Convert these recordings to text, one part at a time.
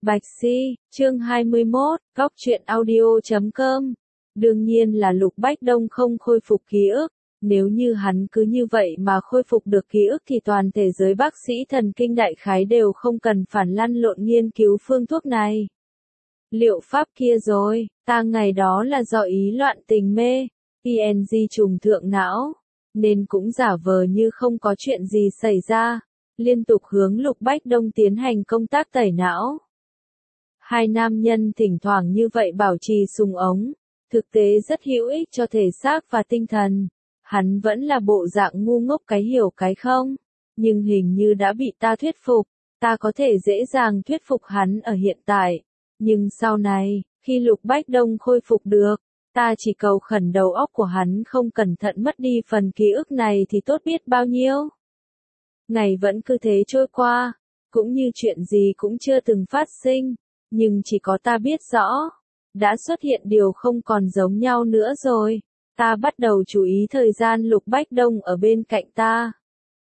Bạch Si, chương 21, Góc truyện audio.com. Đương nhiên là Lục Bách Đông không khôi phục ký ức. Nếu như hắn cứ như vậy mà khôi phục được ký ức thì toàn thể giới bác sĩ thần kinh đại khái đều không cần phản lăn lộn nghiên cứu phương thuốc này. Liệu pháp kia rồi, ta ngày đó là do ý loạn tình mê, PNG trùng thượng não, nên cũng giả vờ như không có chuyện gì xảy ra, liên tục hướng Lục Bách Đông tiến hành công tác tẩy não. Hai nam nhân thỉnh thoảng như vậy bảo trì súng ống, thực tế rất hữu ích cho thể xác và tinh thần. Hắn vẫn là bộ dạng ngu ngốc cái hiểu cái không, nhưng hình như đã bị ta thuyết phục, ta có thể dễ dàng thuyết phục hắn ở hiện tại. Nhưng sau này, khi Lục Bách Đông khôi phục được, ta chỉ cầu khẩn đầu óc của hắn không cẩn thận mất đi phần ký ức này thì tốt biết bao nhiêu. Ngày vẫn cứ thế trôi qua, cũng như chuyện gì cũng chưa từng phát sinh, nhưng chỉ có ta biết rõ, đã xuất hiện điều không còn giống nhau nữa rồi. Ta bắt đầu chú ý thời gian Lục Bách Đông ở bên cạnh ta.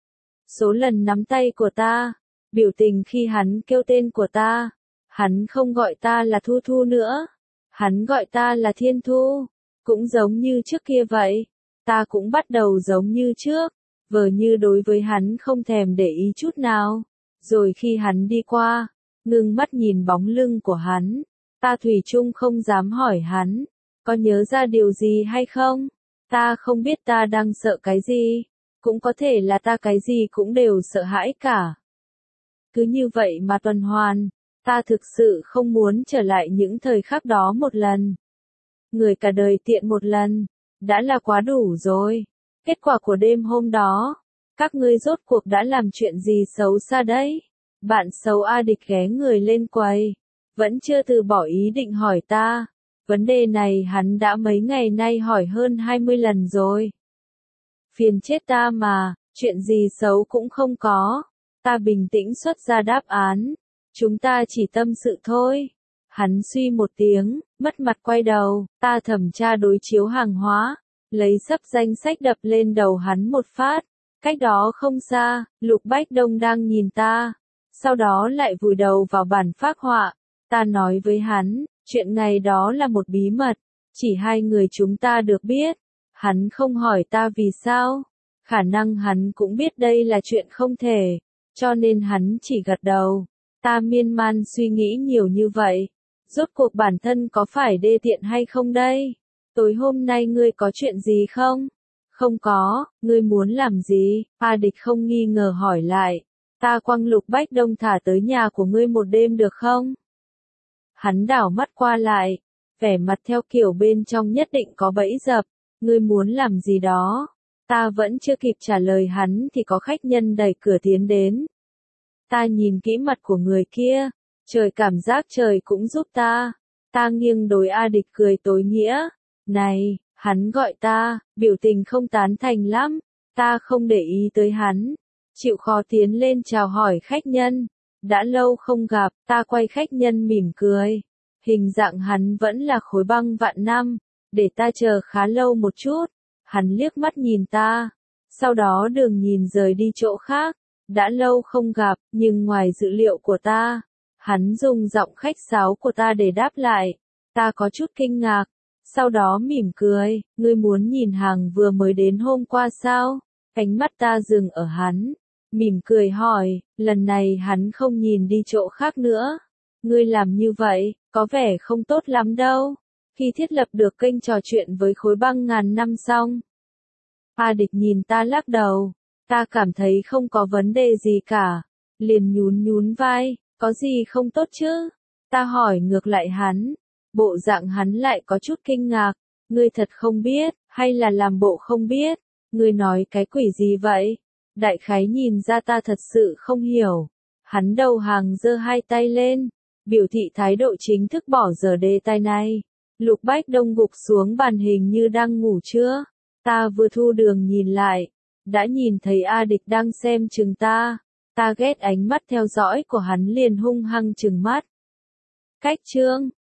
Số lần nắm tay của ta, biểu tình khi hắn kêu tên của ta. Hắn không gọi ta là Thu Thu nữa, hắn gọi ta là Thiên Thu, cũng giống như trước kia vậy. Ta cũng bắt đầu giống như trước, vờ như đối với hắn không thèm để ý chút nào. Rồi khi hắn đi qua, ngưng mắt nhìn bóng lưng của hắn, ta thủy chung không dám hỏi hắn, có nhớ ra điều gì hay không? Ta không biết ta đang sợ cái gì, cũng có thể là ta cái gì cũng đều sợ hãi cả. Cứ như vậy mà tuần hoàn, ta thực sự không muốn trở lại những thời khắc đó một lần. Người cả đời tiện một lần, đã là quá đủ rồi. Kết quả của đêm hôm đó, các ngươi rốt cuộc đã làm chuyện gì xấu xa đấy? Bạn xấu A Địch ghé người lên quầy, vẫn chưa từ bỏ ý định hỏi ta. Vấn đề này hắn đã mấy ngày nay hỏi hơn 20 lần rồi. Phiền chết ta mà, chuyện gì xấu cũng không có. Ta bình tĩnh xuất ra đáp án. Chúng ta chỉ tâm sự thôi. Hắn suy một tiếng, mất mặt quay đầu, ta thẩm tra đối chiếu hàng hóa, lấy sấp danh sách đập lên đầu hắn một phát. Cách đó không xa, Lục Bách Đông đang nhìn ta, sau đó lại vùi đầu vào bản phác họa. Ta nói với hắn, chuyện ngày đó là một bí mật, chỉ hai người chúng ta được biết. Hắn không hỏi ta vì sao, khả năng hắn cũng biết đây là chuyện không thể, cho nên hắn chỉ gật đầu. Ta miên man suy nghĩ nhiều như vậy, rốt cuộc bản thân có phải đê tiện hay không đây? Tối hôm nay ngươi có chuyện gì không? Không có, ngươi muốn làm gì? A Địch không nghi ngờ hỏi lại. Ta quăng Lục Bách Đông thả tới nhà của ngươi một đêm được không? Hắn đảo mắt qua lại, vẻ mặt theo kiểu bên trong nhất định có bẫy dập. Ngươi muốn làm gì đó? Ta vẫn chưa kịp trả lời hắn thì có khách nhân đẩy cửa tiến đến. Ta nhìn kỹ mặt của người kia, trời cảm giác trời cũng giúp ta. Ta nghiêng đối A Địch cười tối nghĩa. Này, hắn gọi ta, biểu tình không tán thành lắm. Ta không để ý tới hắn, chịu khó tiến lên chào hỏi khách nhân. Đã lâu không gặp, ta quay khách nhân mỉm cười. Hình dạng hắn vẫn là khối băng vạn năm, để ta chờ khá lâu một chút. Hắn liếc mắt nhìn ta, sau đó đường nhìn rời đi chỗ khác. Đã lâu không gặp, nhưng ngoài dự liệu của ta, hắn dùng giọng khách sáo của ta để đáp lại. Ta có chút kinh ngạc, sau đó mỉm cười, ngươi muốn nhìn hàng vừa mới đến hôm qua sao? Ánh mắt ta dừng ở hắn, mỉm cười hỏi, lần này hắn không nhìn đi chỗ khác nữa. Ngươi làm như vậy, có vẻ không tốt lắm đâu. Khi thiết lập được kênh trò chuyện với khối băng ngàn năm xong. A Địch nhìn ta lắc đầu. Ta cảm thấy không có vấn đề gì cả. Liền nhún nhún vai, có gì không tốt chứ? Ta hỏi ngược lại hắn. Bộ dạng hắn lại có chút kinh ngạc. Ngươi thật không biết, hay là làm bộ không biết? Ngươi nói cái quỷ gì vậy? Đại khái nhìn ra ta thật sự không hiểu. Hắn đầu hàng giơ hai tay lên, biểu thị thái độ chính thức bỏ dở đề tài này. Lục Bách Đông gục xuống bàn hình như đang ngủ trưa. Ta vừa thu đường nhìn lại, đã nhìn thấy A Địch đang xem chừng ta. Ta ghét ánh mắt theo dõi của hắn liền hung hăng trừng mắt. Cách chương